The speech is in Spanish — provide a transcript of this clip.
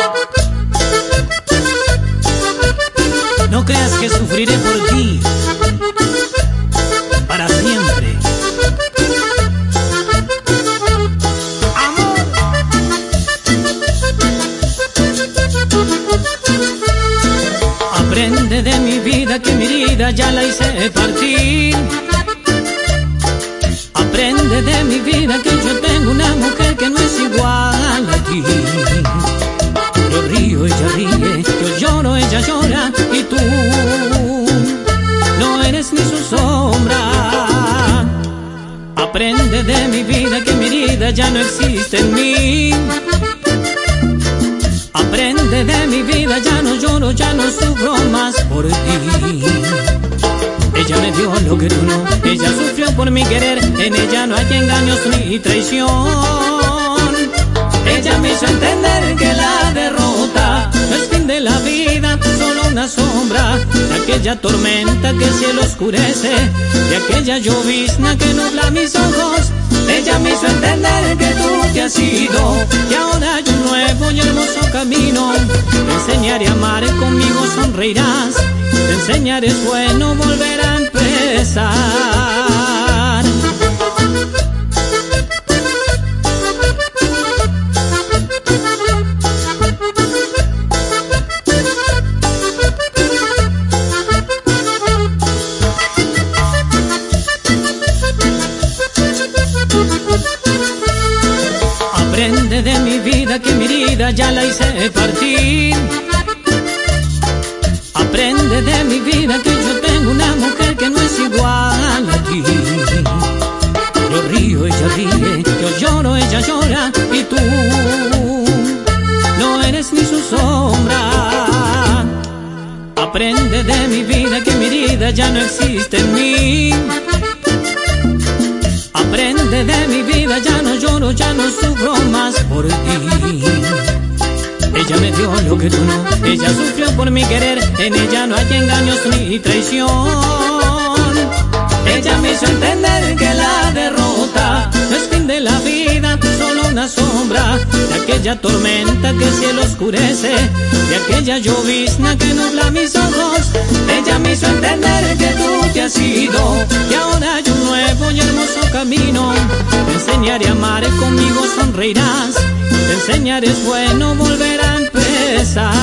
No creas que sufriré por ti para siempre. Amor. Aprende de mi vida que mi herida ya la hice partir. Aprende de mi vida que yo tengo una mujer que no es igual a ti. Yo río, ella ríe, yo lloro, ella llora, y tú no eres ni su sombra. Aprende de mi vida que mi herida ya no existe en mí. Aprende de mi vida, ya no lloro, ya no sufro más por ti. Ella me dio lo que tú no, ella sufrió por mi querer, en ella no hay engaños ni traición. Ella me hizo entender que la derrota no es fin de la vida, solo una sombra de aquella tormenta que el cielo oscurece, de aquella llovizna que nubla mis ojos. Ella me hizo entender que tú te has ido, y ahora hay un nuevo y hermoso camino. Te enseñaré a amar, conmigo sonreirás, te enseñaré es bueno volver a empezar. Aprende de mi vida que mi herida ya la hice partir. Aprende de mi vida que yo tengo una mujer que no es igual a ti. Yo río, ella ríe, yo lloro, ella llora, y tú no eres ni su sombra. Aprende de mi vida que mi herida ya no existe en mí. Aprende de mi vida, ya no lloro, ya no sufro más por ti. Ella me dio lo que tú no, ella sufrió por mi querer, en ella no hay engaños ni traición. Ella me hizo entender que la derrota no es fin de la vida, solo una sombra de aquella tormenta que el cielo oscurece, de aquella llovizna que nubla mis ojos. Ella me hizo entender que tú te has ido, y ahora hay un nuevo y hermoso camino. Te enseñaré a amar, conmigo sonreirás, te enseñaré es bueno volver a empezar.